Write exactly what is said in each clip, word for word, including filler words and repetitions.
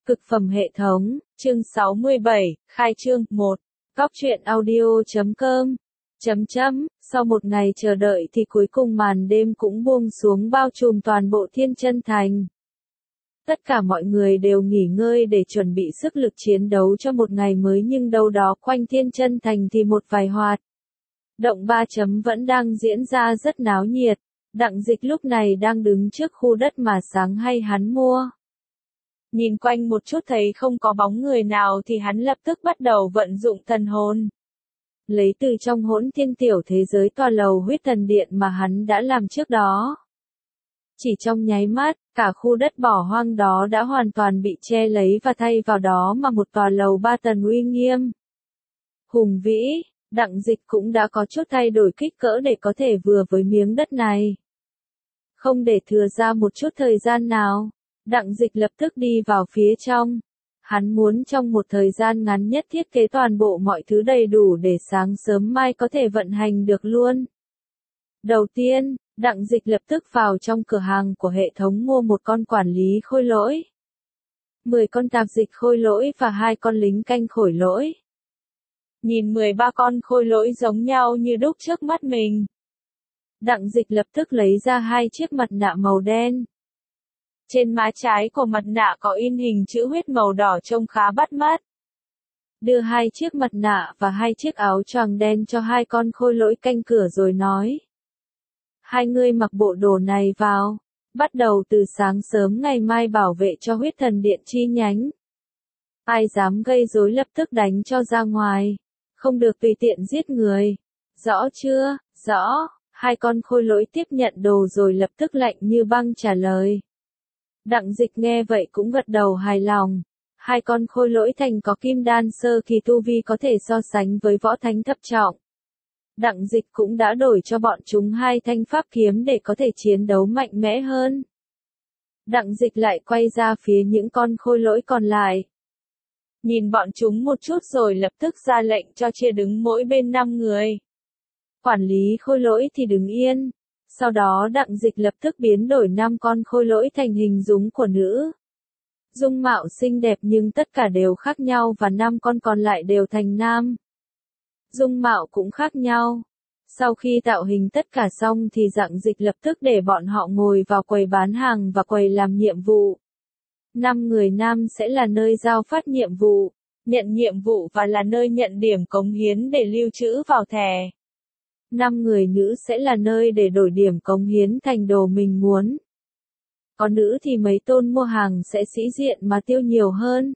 Cực phẩm hệ thống, chương sáu mươi bảy, khai trương, một. Góc truyện audio chấm com. Chấm chấm, sau một ngày chờ đợi thì cuối cùng màn đêm cũng buông xuống bao trùm toàn bộ Thiên Chân Thành. Tất cả mọi người đều nghỉ ngơi để chuẩn bị sức lực chiến đấu cho một ngày mới, nhưng đâu đó quanh Thiên Chân Thành thì một vài hoạt động ba chấm vẫn đang diễn ra rất náo nhiệt. Đặng Dịch lúc này đang đứng trước khu đất mà sáng hay hắn mua. Nhìn quanh một chút thấy không có bóng người nào thì hắn lập tức bắt đầu vận dụng thần hồn. Lấy từ trong hỗn thiên tiểu thế giới tòa lầu huyết thần điện mà hắn đã làm trước đó. Chỉ trong nháy mắt, cả khu đất bỏ hoang đó đã hoàn toàn bị che lấy và thay vào đó mà một tòa lầu ba tầng uy nghiêm. Hùng vĩ, Đặng Dịch cũng đã có chút thay đổi kích cỡ để có thể vừa với miếng đất này. Không để thừa ra một chút thời gian nào, Đặng Dịch lập tức đi vào phía trong. Hắn muốn trong một thời gian ngắn nhất thiết kế toàn bộ mọi thứ đầy đủ để sáng sớm mai có thể vận hành được luôn. Đầu tiên, Đặng Dịch lập tức vào trong cửa hàng của hệ thống mua một con quản lý khôi lỗi, mười con tạp dịch khôi lỗi và hai con lính canh khôi lỗi. Nhìn mười ba con khôi lỗi giống nhau như đúc trước mắt mình, Đặng Dịch lập tức lấy ra hai chiếc mặt nạ màu đen. Trên má trái của mặt nạ có in hình chữ huyết màu đỏ trông khá bắt mắt. Đưa hai chiếc mặt nạ và hai chiếc áo choàng đen cho hai con khôi lỗi canh cửa rồi nói: hai ngươi mặc bộ đồ này vào, bắt đầu từ sáng sớm ngày mai bảo vệ cho huyết thần điện chi nhánh. Ai dám gây rối lập tức đánh cho ra ngoài, không được tùy tiện giết người. Rõ chưa? Rõ. Hai con khôi lỗi tiếp nhận đồ rồi lập tức lạnh như băng trả lời. Đặng Dịch nghe vậy cũng gật đầu hài lòng. Hai con khôi lỗi thành có kim đan sơ kỳ tu vi có thể so sánh với võ thánh thập trọng. Đặng Dịch cũng đã đổi cho bọn chúng hai thanh pháp kiếm để có thể chiến đấu mạnh mẽ hơn. Đặng Dịch lại quay ra phía những con khôi lỗi còn lại. Nhìn bọn chúng một chút rồi lập tức ra lệnh cho chia đứng mỗi bên năm người. Quản lý khôi lỗi thì đứng yên. Sau đó Đặng Dịch lập tức biến đổi năm con khôi lỗi thành hình dung của nữ. Dung mạo xinh đẹp nhưng tất cả đều khác nhau, và năm con còn lại đều thành nam. Dung mạo cũng khác nhau. Sau khi tạo hình tất cả xong thì Đặng Dịch lập tức để bọn họ ngồi vào quầy bán hàng và quầy làm nhiệm vụ. Năm người nam sẽ là nơi giao phát nhiệm vụ, nhận nhiệm vụ và là nơi nhận điểm cống hiến để lưu trữ vào thẻ. Năm người nữ sẽ là nơi để đổi điểm cống hiến thành đồ mình muốn. Có nữ thì mấy tôn mua hàng sẽ sĩ diện mà tiêu nhiều hơn.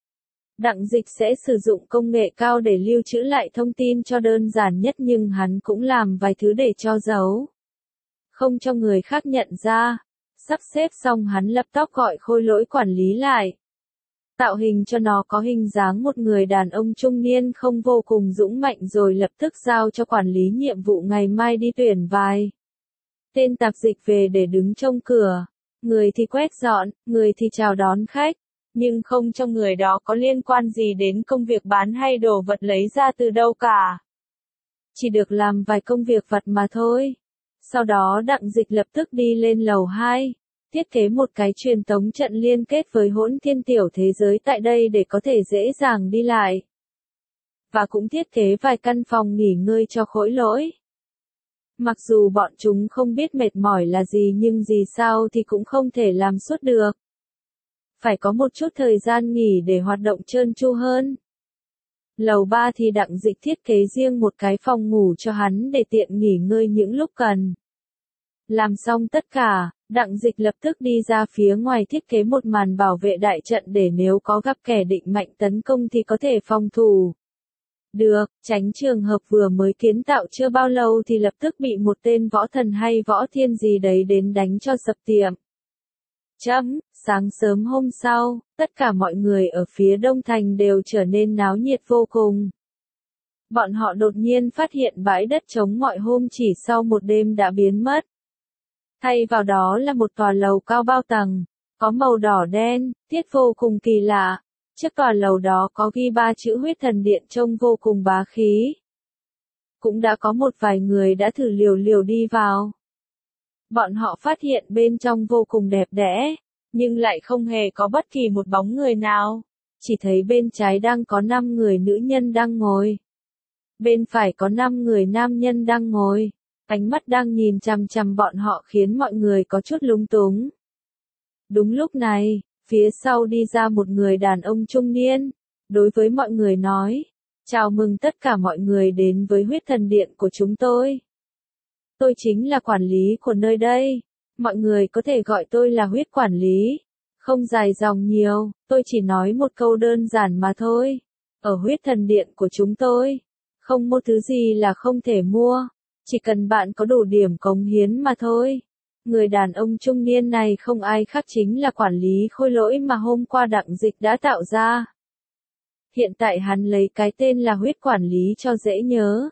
Đặng Dịch sẽ sử dụng công nghệ cao để lưu trữ lại thông tin cho đơn giản nhất, nhưng hắn cũng làm vài thứ để cho giấu, không cho người khác nhận ra. Sắp xếp xong hắn lập tức gọi khôi lỗi quản lý lại. Tạo hình cho nó có hình dáng một người đàn ông trung niên không vô cùng dũng mạnh, rồi lập tức giao cho quản lý nhiệm vụ ngày mai đi tuyển vài tên tạp dịch về để đứng trông cửa. Người thì quét dọn, người thì chào đón khách, nhưng không cho người đó có liên quan gì đến công việc bán hay đồ vật lấy ra từ đâu cả. Chỉ được làm vài công việc vặt mà thôi. Sau đó Đặng Dịch lập tức đi lên lầu hai, thiết kế một cái truyền tống trận liên kết với hỗn thiên tiểu thế giới tại đây để có thể dễ dàng đi lại. Và cũng thiết kế vài căn phòng nghỉ ngơi cho khôi lỗi. Mặc dù bọn chúng không biết mệt mỏi là gì, nhưng gì sao thì cũng không thể làm suốt được. Phải có một chút thời gian nghỉ để hoạt động trơn tru hơn. Lầu ba thì Đặng Dịch thiết kế riêng một cái phòng ngủ cho hắn để tiện nghỉ ngơi những lúc cần. Làm xong tất cả, Đặng Dịch lập tức đi ra phía ngoài thiết kế một màn bảo vệ đại trận để nếu có gặp kẻ định mạnh tấn công thì có thể phòng thủ được, tránh trường hợp vừa mới kiến tạo chưa bao lâu thì lập tức bị một tên võ thần hay võ thiên gì đấy đến đánh cho sập tiệm. Chấm, sáng sớm hôm sau, tất cả mọi người ở phía Đông Thành đều trở nên náo nhiệt vô cùng. Bọn họ đột nhiên phát hiện bãi đất trống mọi hôm chỉ sau một đêm đã biến mất. Thay vào đó là một tòa lầu cao bao tầng, có màu đỏ đen, tiết vô cùng kỳ lạ. Trước tòa lầu đó có ghi ba chữ huyết thần điện trông vô cùng bá khí. Cũng đã có một vài người đã thử liều liều đi vào. Bọn họ phát hiện bên trong vô cùng đẹp đẽ, nhưng lại không hề có bất kỳ một bóng người nào. Chỉ thấy bên trái đang có năm người nữ nhân đang ngồi. Bên phải có năm người nam nhân đang ngồi. Ánh mắt đang nhìn chằm chằm bọn họ khiến mọi người có chút lúng túng. Đúng lúc này, phía sau đi ra một người đàn ông trung niên. Đối với mọi người nói, chào mừng tất cả mọi người đến với huyết thần điện của chúng tôi. Tôi chính là quản lý của nơi đây. Mọi người có thể gọi tôi là huyết quản lý. Không dài dòng nhiều, tôi chỉ nói một câu đơn giản mà thôi. Ở huyết thần điện của chúng tôi, không mua thứ gì là không thể mua. Chỉ cần bạn có đủ điểm cống hiến mà thôi. Người đàn ông trung niên này không ai khác chính là quản lý Khôi Lỗi mà hôm qua Đặng Dịch đã tạo ra. Hiện tại hắn lấy cái tên là huyết quản lý cho dễ nhớ.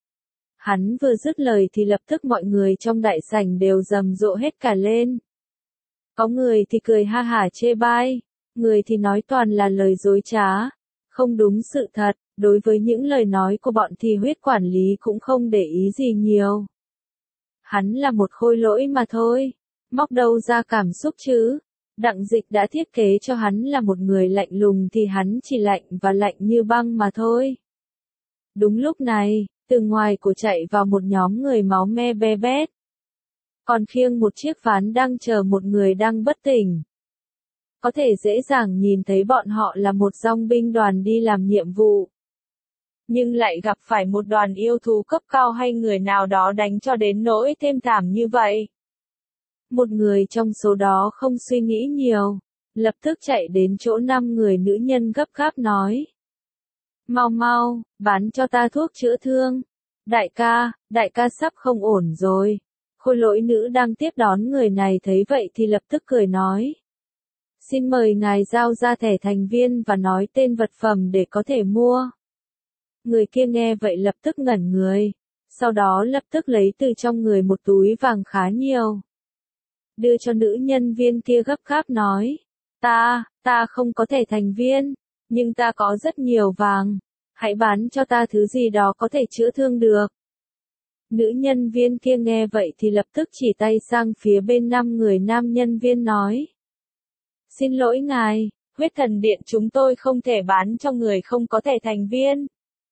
Hắn vừa dứt lời thì lập tức mọi người trong đại sảnh đều rầm rộ hết cả lên. Có người thì cười ha hả chê bai, người thì nói toàn là lời dối trá, không đúng sự thật. Đối với những lời nói của bọn thì huyết quản lý cũng không để ý gì nhiều. Hắn là một khôi lỗi mà thôi, móc đâu ra cảm xúc chứ. Đặng Dịch đã thiết kế cho hắn là một người lạnh lùng thì hắn chỉ lạnh và lạnh như băng mà thôi. Đúng lúc này, từ ngoài cổ chạy vào một nhóm người máu me be bét. Còn khiêng một chiếc ván đang chờ một người đang bất tỉnh. Có thể dễ dàng nhìn thấy bọn họ là một dòng binh đoàn đi làm nhiệm vụ. Nhưng lại gặp phải một đoàn yêu thú cấp cao hay người nào đó đánh cho đến nỗi thêm thảm như vậy. Một người trong số đó không suy nghĩ nhiều, lập tức chạy đến chỗ năm người nữ nhân gấp gáp nói. Mau mau, bán cho ta thuốc chữa thương. Đại ca, đại ca sắp không ổn rồi. Khôi lỗi nữ đang tiếp đón người này thấy vậy thì lập tức cười nói. Xin mời ngài giao ra thẻ thành viên và nói tên vật phẩm để có thể mua. Người kia nghe vậy lập tức ngẩn người, sau đó lập tức lấy từ trong người một túi vàng khá nhiều. Đưa cho nữ nhân viên kia gấp gáp nói, ta, ta không có thẻ thành viên, nhưng ta có rất nhiều vàng, hãy bán cho ta thứ gì đó có thể chữa thương được. Nữ nhân viên kia nghe vậy thì lập tức chỉ tay sang phía bên năm người nam nhân viên nói. Xin lỗi ngài, huyết thần điện chúng tôi không thể bán cho người không có thẻ thành viên.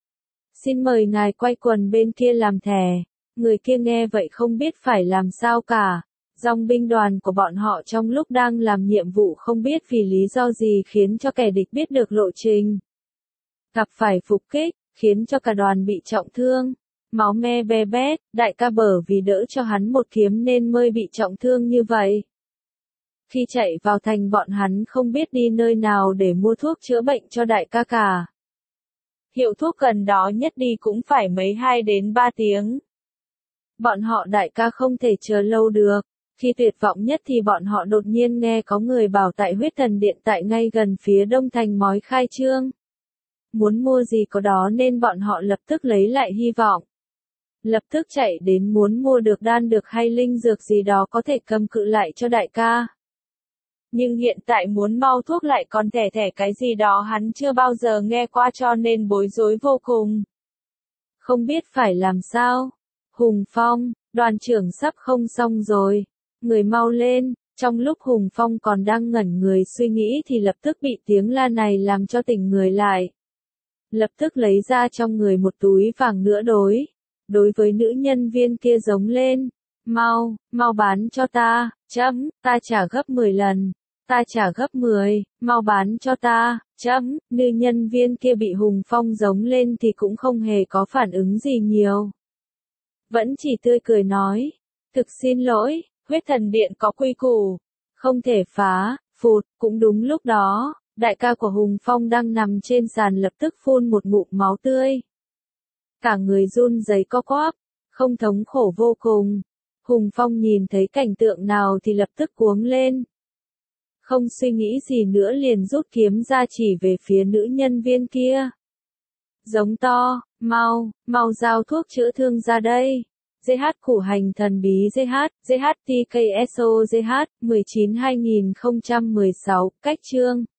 Xin mời ngài quay quần bên kia làm thẻ. Người kia nghe vậy không biết phải làm sao cả. Dòng binh đoàn của bọn họ trong lúc đang làm nhiệm vụ không biết vì lý do gì khiến cho kẻ địch biết được lộ trình. Gặp phải phục kích, khiến cho cả đoàn bị trọng thương. Máu me be bét, đại ca bở vì đỡ cho hắn một kiếm nên mới bị trọng thương như vậy. Khi chạy vào thành bọn hắn không biết đi nơi nào để mua thuốc chữa bệnh cho đại ca cả. Hiệu thuốc gần đó nhất đi cũng phải mấy hai đến ba tiếng. Bọn họ đại ca không thể chờ lâu được. Khi tuyệt vọng nhất thì bọn họ đột nhiên nghe có người bảo tại huyết thần điện tại ngay gần phía đông thành mói khai trương. Muốn mua gì có đó nên bọn họ lập tức lấy lại hy vọng. Lập tức chạy đến muốn mua được đan được hay linh dược gì đó có thể cầm cự lại cho đại ca. Nhưng hiện tại muốn mau thuốc lại còn thẻ thẻ cái gì đó hắn chưa bao giờ nghe qua cho nên bối rối vô cùng. Không biết phải làm sao. Hùng Phong, đoàn trưởng sắp không xong rồi. Người mau lên. Trong lúc Hùng Phong còn đang ngẩn người suy nghĩ thì lập tức bị tiếng la này làm cho tỉnh người lại. Lập tức lấy ra trong người một túi vàng nữa đối. Đối với nữ nhân viên kia giống lên. Mau, mau bán cho ta, chấm, ta trả gấp mười lần. Ta trả gấp mười, mau bán cho ta, chấm, nữ nhân viên kia bị Hùng Phong giống lên thì cũng không hề có phản ứng gì nhiều. Vẫn chỉ tươi cười nói, thực xin lỗi, huyết thần điện có quy củ, không thể phá, phụt, cũng đúng lúc đó, đại ca của Hùng Phong đang nằm trên sàn lập tức phun một ngụm máu tươi. Cả người run rẩy co quắp, không thống khổ vô cùng. Hùng Phong nhìn thấy cảnh tượng nào thì lập tức cuống lên. Không suy nghĩ gì nữa liền rút kiếm ra chỉ về phía nữ nhân viên kia. Giống to, mau, mau giao thuốc chữa thương ra đây. giê hát khủ hành thần bí giê hát, giê hát tê ca ét o giê hát, mười chín hai nghìn không trăm mười sáu, cách chương.